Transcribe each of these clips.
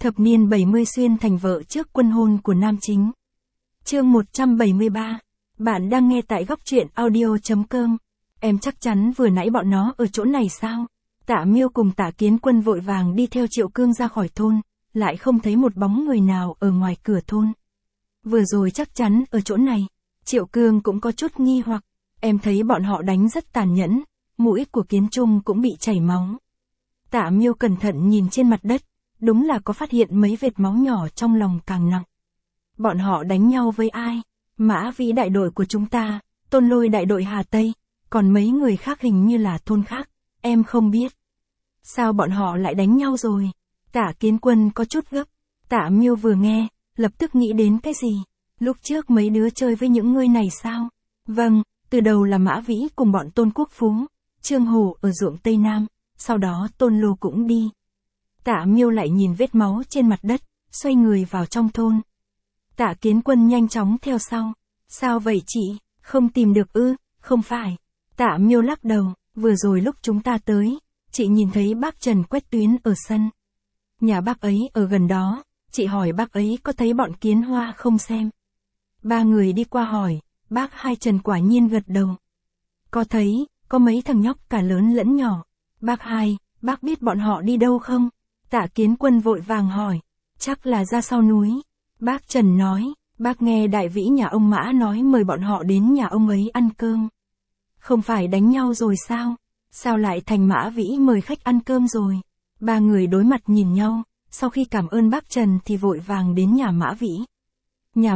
Thập niên 70 xuyên thành vợ trước quân hôn của nam chính. Chương 173. Bạn đang nghe tại góc truyện audio.com. Em chắc chắn vừa nãy bọn nó ở chỗ này sao? Tạ Miêu cùng Tạ Kiến Quân vội vàng đi theo Triệu Cương ra khỏi thôn, lại không thấy một bóng người nào ở ngoài cửa thôn. Vừa rồi chắc chắn ở chỗ này. Triệu Cương cũng có chút nghi hoặc. Em thấy bọn họ đánh rất tàn nhẫn, mũi của Kiến Trung cũng bị chảy máu. Tạ Miêu cẩn thận nhìn trên mặt đất, đúng là có phát hiện mấy vệt máu nhỏ, trong lòng càng nặng. Bọn họ đánh nhau với ai? Mã Vĩ đại đội của chúng ta, Tôn Lôi đại đội Hà Tây, còn mấy người khác hình như là thôn khác, em không biết. Sao bọn họ lại đánh nhau rồi? Tạ Kiến Quân có chút gấp. Tạ Miêu vừa nghe, lập tức nghĩ đến cái gì? Lúc trước mấy đứa chơi với những người này sao? Vâng, từ đầu là Mã Vĩ cùng bọn Tôn Quốc Phú, Trương Hổ ở ruộng Tây Nam, sau đó Tôn Lô cũng đi. Tạ Miêu lại nhìn vết máu trên mặt đất, xoay người vào trong thôn. Tạ Kiến Quân nhanh chóng theo sau. Sao vậy chị, không tìm được ư? Không phải. Tạ Miêu lắc đầu, vừa rồi lúc chúng ta tới, chị nhìn thấy bác Trần Quách Tuyến ở sân. Nhà bác ấy ở gần đó, chị hỏi bác ấy có thấy bọn Kiến Hoa không xem. Ba người đi qua hỏi, bác Hai Trần quả nhiên gật đầu. Có thấy, có mấy thằng nhóc cả lớn lẫn nhỏ. Bác Hai, bác biết bọn họ đi đâu không? Tạ Kiến Quân vội vàng hỏi, chắc là ra sau núi. Bác Trần nói, bác nghe đại vĩ nhà ông Mã nói mời bọn họ đến nhà ông ấy ăn cơm. Không phải đánh nhau rồi sao? Sao lại thành Mã Vĩ mời khách ăn cơm rồi? Ba người đối mặt nhìn nhau, sau khi cảm ơn bác Trần thì vội vàng đến nhà Mã Vĩ. Nhà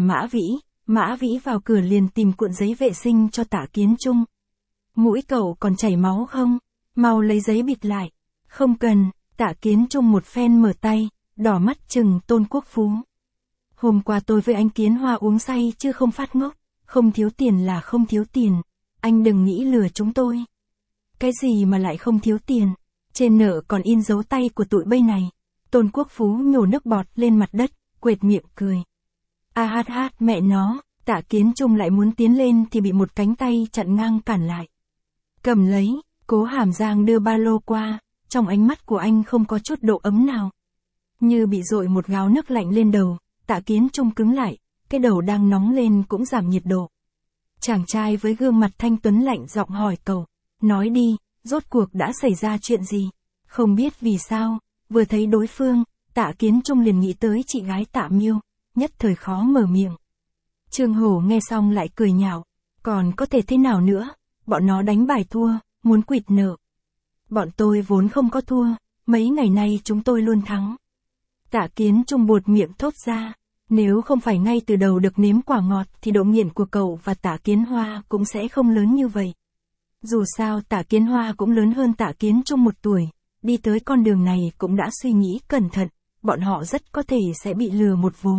Mã Vĩ vào cửa liền tìm cuộn giấy vệ sinh cho Tạ Kiến Trung. Mũi cậu còn chảy máu không? Mau lấy giấy bịt lại. Không cần. Tạ Kiến Trung một phen mở tay, đỏ mắt chừng Tôn Quốc Phú. Hôm qua tôi với anh Kiến Hoa uống say chứ không phát ngốc, không thiếu tiền là không thiếu tiền, anh đừng nghĩ lừa chúng tôi. Cái gì mà lại không thiếu tiền, trên nợ còn in dấu tay của tụi bây này. Tôn Quốc Phú nhổ nước bọt lên mặt đất, quệt miệng cười. A hát hát mẹ nó, Tạ Kiến Trung lại muốn tiến lên thì bị một cánh tay chặn ngang cản lại. Cầm lấy, Cố Hàm Giang đưa ba lô qua. Trong ánh mắt của anh không có chút độ ấm nào. Như bị dội một gáo nước lạnh lên đầu, Tạ Kiến Trung cứng lại, cái đầu đang nóng lên cũng giảm nhiệt độ. Chàng trai với gương mặt thanh tuấn lạnh giọng hỏi cậu, nói đi, rốt cuộc đã xảy ra chuyện gì? Không biết vì sao, vừa thấy đối phương, Tạ Kiến Trung liền nghĩ tới chị gái Tạ Miêu, nhất thời khó mở miệng. Trương Hổ nghe xong lại cười nhạo, còn có thể thế nào nữa, bọn nó đánh bài thua, muốn quỵt nợ. Bọn tôi vốn không có thua, mấy ngày nay chúng tôi luôn thắng. Tạ Kiến Trung buột miệng thốt ra, nếu không phải ngay từ đầu được nếm quả ngọt thì độ nghiện của cậu và Tạ Kiến Hoa cũng sẽ không lớn như vậy. Dù sao Tạ Kiến Hoa cũng lớn hơn Tạ Kiến Trung 1 tuổi, đi tới con đường này cũng đã suy nghĩ cẩn thận, bọn họ rất có thể sẽ bị lừa một vố.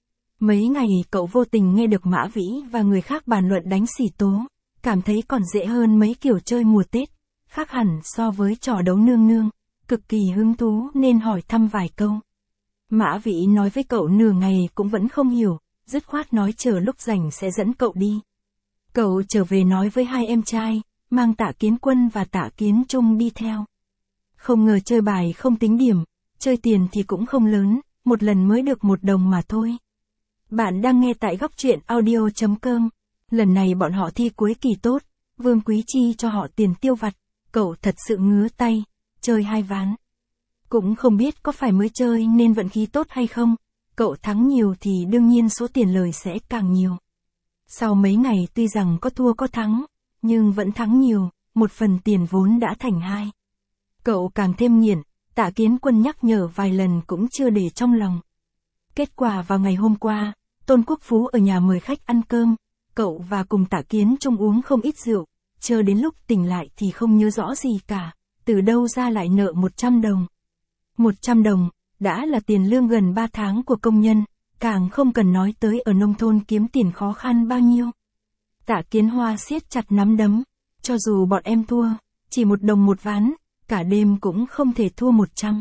Mấy ngày cậu vô tình nghe được Mã Vĩ và người khác bàn luận đánh xỉ tố, cảm thấy còn dễ hơn mấy kiểu chơi mùa Tết. Khác hẳn so với trò đấu nương nương, cực kỳ hứng thú nên hỏi thăm vài câu. Mã Vĩ nói với cậu nửa ngày cũng vẫn không hiểu, dứt khoát nói chờ lúc rảnh sẽ dẫn cậu đi. Cậu trở về nói với hai em trai, mang Tạ Kiến Quân và Tạ Kiến Trung đi theo. Không ngờ chơi bài không tính điểm, chơi tiền thì cũng không lớn, một lần mới được 1 đồng mà thôi. Bạn đang nghe tại góc truyện audio.com. Lần này bọn họ thi cuối kỳ tốt, Vương Quý chi cho họ tiền tiêu vặt. Cậu thật sự ngứa tay, chơi 2 ván. Cũng không biết có phải mới chơi nên vận khí tốt hay không, cậu thắng nhiều thì đương nhiên số tiền lời sẽ càng nhiều. Sau mấy ngày tuy rằng có thua có thắng, nhưng vẫn thắng nhiều, 1 phần tiền vốn đã thành 2. Cậu càng thêm nghiện, Tạ Kiến Quân nhắc nhở vài lần cũng chưa để trong lòng. Kết quả vào ngày hôm qua, Tôn Quốc Phú ở nhà mời khách ăn cơm, cậu và cùng Tạ Kiến Trung uống không ít rượu. Chờ đến lúc tỉnh lại thì không nhớ rõ gì cả, từ đâu ra lại nợ 100 đồng. 100 đồng, đã là tiền lương gần 3 tháng của công nhân, càng không cần nói tới ở nông thôn kiếm tiền khó khăn bao nhiêu. Tạ Kiến Hoa siết chặt nắm đấm, cho dù bọn em thua, chỉ 1 đồng 1 ván, cả đêm cũng không thể thua 100.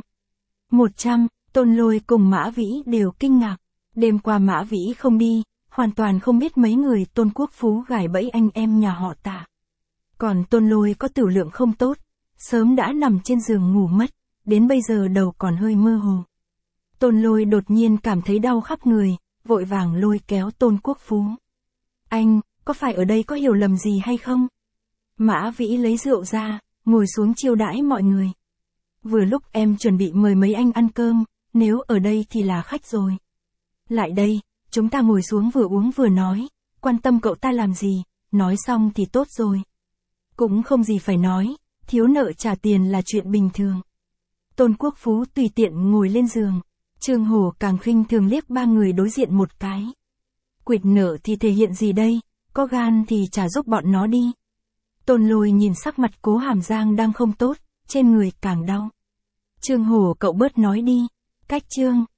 100, Tôn Lôi cùng Mã Vĩ đều kinh ngạc, đêm qua Mã Vĩ không đi, hoàn toàn không biết mấy người Tôn Quốc Phú gài bẫy anh em nhà họ Tạ. Còn Tôn Lôi có tửu lượng không tốt, sớm đã nằm trên giường ngủ mất, đến bây giờ đầu còn hơi mơ hồ. Tôn Lôi đột nhiên cảm thấy đau khắp người, vội vàng lôi kéo Tôn Quốc Phú. Anh, có phải ở đây có hiểu lầm gì hay không? Mã Vĩ lấy rượu ra, ngồi xuống chiêu đãi mọi người. Vừa lúc em chuẩn bị mời mấy anh ăn cơm, nếu ở đây thì là khách rồi. Lại đây, chúng ta ngồi xuống vừa uống vừa nói, quan tâm cậu ta làm gì, nói xong thì tốt rồi. Cũng không gì phải nói, thiếu nợ trả tiền là chuyện bình thường. Tôn Quốc Phú tùy tiện ngồi lên giường, Trương Hổ càng khinh thường liếc ba người đối diện một cái. Quỵt nợ thì thể hiện gì đây, có gan thì trả giúp bọn nó đi. Tôn Lôi nhìn sắc mặt Cố Hàm Giang đang không tốt, trên người càng đau. Trương Hổ cậu bớt nói đi, cách Trương,